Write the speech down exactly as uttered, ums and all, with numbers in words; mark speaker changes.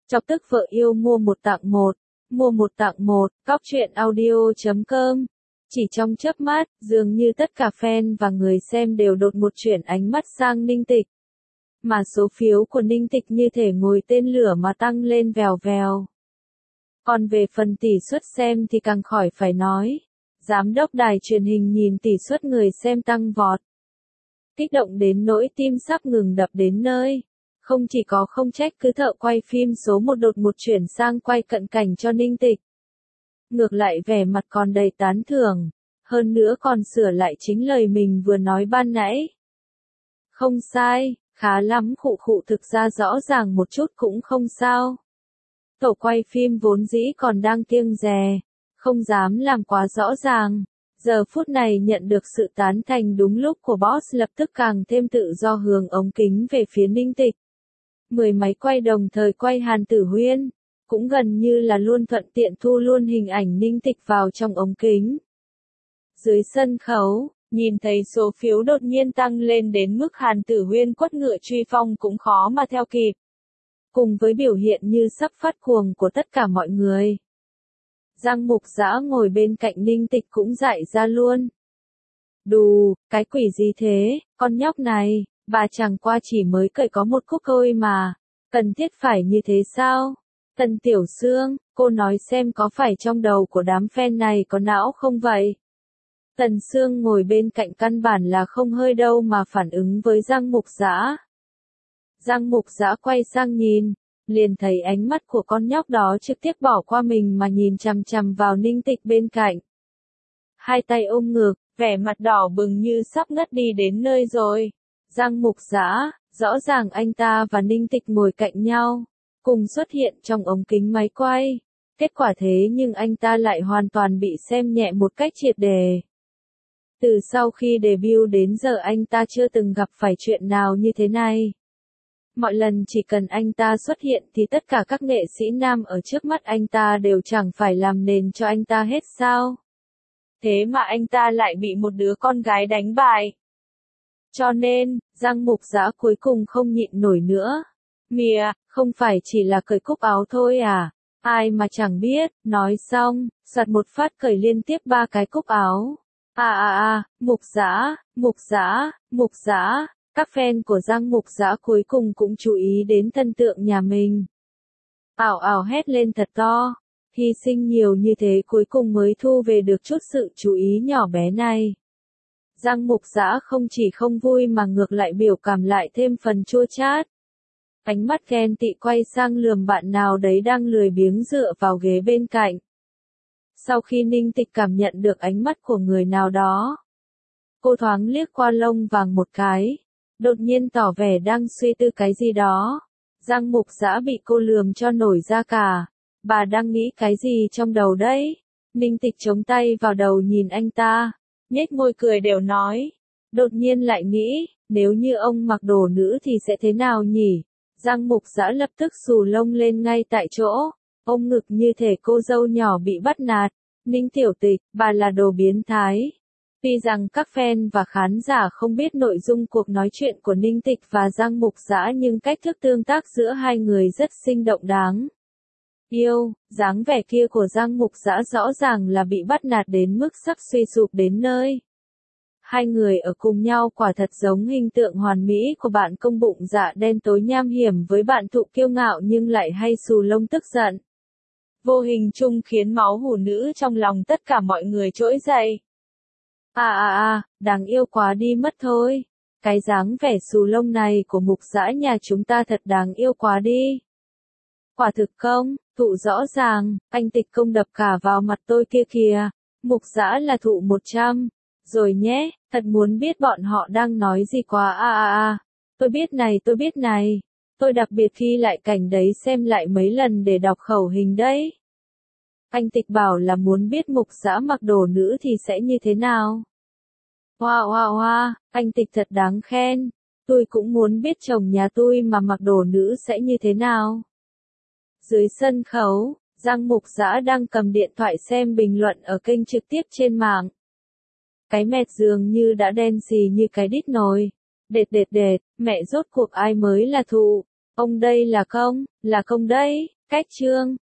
Speaker 1: Chọc tức vợ yêu mua một tặng một, mua một tặng một, cóc truyện audio chấm com. Chỉ trong chớp mắt, dường như tất cả fan và người xem đều đột một chuyển ánh mắt sang Ninh Tịch. Mà số phiếu của Ninh Tịch như thể ngồi tên lửa mà tăng lên vèo vèo. Còn về phần tỷ suất xem thì càng khỏi phải nói. Giám đốc đài truyền hình nhìn tỷ suất người xem tăng vọt. Kích động đến nỗi tim sắp ngừng đập đến nơi. Không chỉ có không trách cứ thợ quay phim số một đột một chuyển sang quay cận cảnh cho Ninh Tịch. Ngược lại vẻ mặt còn đầy tán thưởng. Hơn nữa còn sửa lại chính lời mình vừa nói ban nãy. Không sai, khá lắm khụ khụ thực ra rõ ràng một chút cũng không sao. Tổ quay phim vốn dĩ còn đang kiêng dè, không dám làm quá rõ ràng. Giờ phút này nhận được sự tán thành đúng lúc của boss lập tức càng thêm tự do hướng ống kính về phía Ninh Tịch. Mười máy quay đồng thời quay Hàn Tử Huyên, cũng gần như là luôn thuận tiện thu luôn hình ảnh Ninh Tịch vào trong ống kính. Dưới sân khấu, nhìn thấy số phiếu đột nhiên tăng lên đến mức Hàn Tử Huyên quất ngựa truy phong cũng khó mà theo kịp. Cùng với biểu hiện như sắp phát cuồng của tất cả mọi người. Giang Mục Dã ngồi bên cạnh Ninh Tịch cũng dại ra luôn. Đù, cái quỷ gì thế, con nhóc này, bà chẳng qua chỉ mới cởi có một cúc thôi mà, cần thiết phải như thế sao? Tần Tiểu Sương, cô nói xem có phải trong đầu của đám fan này có não không vậy? Tần Sương ngồi bên cạnh căn bản là không hơi đâu mà phản ứng với Giang Mục Dã. Giang Mục Dã quay sang nhìn, liền thấy ánh mắt của con nhóc đó trực tiếp bỏ qua mình mà nhìn chằm chằm vào Ninh Tịch bên cạnh. Hai tay ôm ngực, vẻ mặt đỏ bừng như sắp ngất đi đến nơi rồi. Giang Mục Dã, rõ ràng anh ta và Ninh Tịch ngồi cạnh nhau, cùng xuất hiện trong ống kính máy quay. Kết quả thế nhưng anh ta lại hoàn toàn bị xem nhẹ một cách triệt để. Từ sau khi debut đến giờ anh ta chưa từng gặp phải chuyện nào như thế này. Mọi lần chỉ cần anh ta xuất hiện thì tất cả các nghệ sĩ nam ở trước mắt anh ta đều chẳng phải làm nền cho anh ta hết sao. Thế mà anh ta lại bị một đứa con gái đánh bại. Cho nên, Giang Mục Dã cuối cùng không nhịn nổi nữa. Mìa, không phải chỉ là cởi cúc áo thôi à? Ai mà chẳng biết, nói xong, soạt một phát cởi liên tiếp ba cái cúc áo. À à à, Mục Dã, Mục Dã, Mục Dã. Các fan của Giang Mục Dã cuối cùng cũng chú ý đến thân tượng nhà mình. Ảo ảo hét lên thật to. Hy sinh nhiều như thế cuối cùng mới thu về được chút sự chú ý nhỏ bé này. Giang Mục Dã không chỉ không vui mà ngược lại biểu cảm lại thêm phần chua chát. Ánh mắt ghen tị quay sang lườm bạn nào đấy đang lười biếng dựa vào ghế bên cạnh. Sau khi Ninh Tịch cảm nhận được ánh mắt của người nào đó, cô thoáng liếc qua lông vàng một cái, đột nhiên tỏ vẻ đang suy tư cái gì đó. Giang Mục Dã bị cô lườm cho nổi da cả. Bà đang nghĩ cái gì trong đầu đấy? Ninh Tịch chống tay vào đầu nhìn anh ta, nhếch môi cười đều nói. Đột nhiên lại nghĩ, nếu như ông mặc đồ nữ thì sẽ thế nào nhỉ? Giang Mục Dã lập tức xù lông lên ngay tại chỗ, ôm ngực như thể cô dâu nhỏ bị bắt nạt. Ninh Tiểu Tịch, bà là đồ biến thái. Tuy rằng các fan và khán giả không biết nội dung cuộc nói chuyện của Ninh Tịch và Giang Mục Dã nhưng cách thức tương tác giữa hai người rất sinh động đáng yêu. Dáng vẻ kia của Giang Mục Dã rõ ràng là bị bắt nạt đến mức sắp suy sụp đến nơi. Hai người ở cùng nhau quả thật giống hình tượng hoàn mỹ của bạn công bụng dạ đen tối nham hiểm với bạn thụ kiêu ngạo nhưng lại hay xù lông tức giận. Vô hình chung khiến máu hủ nữ trong lòng tất cả mọi người trỗi dậy. À à à, đáng yêu quá đi mất thôi. Cái dáng vẻ xù lông này của Mục Dã nhà chúng ta thật đáng yêu quá đi. Quả thực không, thụ rõ ràng, anh Tịch công đập cả vào mặt tôi kia kìa. Mục Dã là thụ một trăm. Rồi nhé, thật muốn biết bọn họ đang nói gì quá à à à. Tôi biết này tôi biết này. Tôi đặc biệt khi lại cảnh đấy xem lại mấy lần để đọc khẩu hình đấy. Anh Tịch bảo là muốn biết Mục Dã mặc đồ nữ thì sẽ như thế nào. Hoa hoa hoa, anh Tịch thật đáng khen. Tôi cũng muốn biết chồng nhà tôi mà mặc đồ nữ sẽ như thế nào. Dưới sân khấu, Giang Mục Dã đang cầm điện thoại xem bình luận ở kênh trực tiếp trên mạng. Cái mệt dường như đã đen xì như cái đít nồi. Đệt đệt đệt, mẹ rốt cuộc ai mới là thụ. Ông đây là công, là công đấy. Cách chương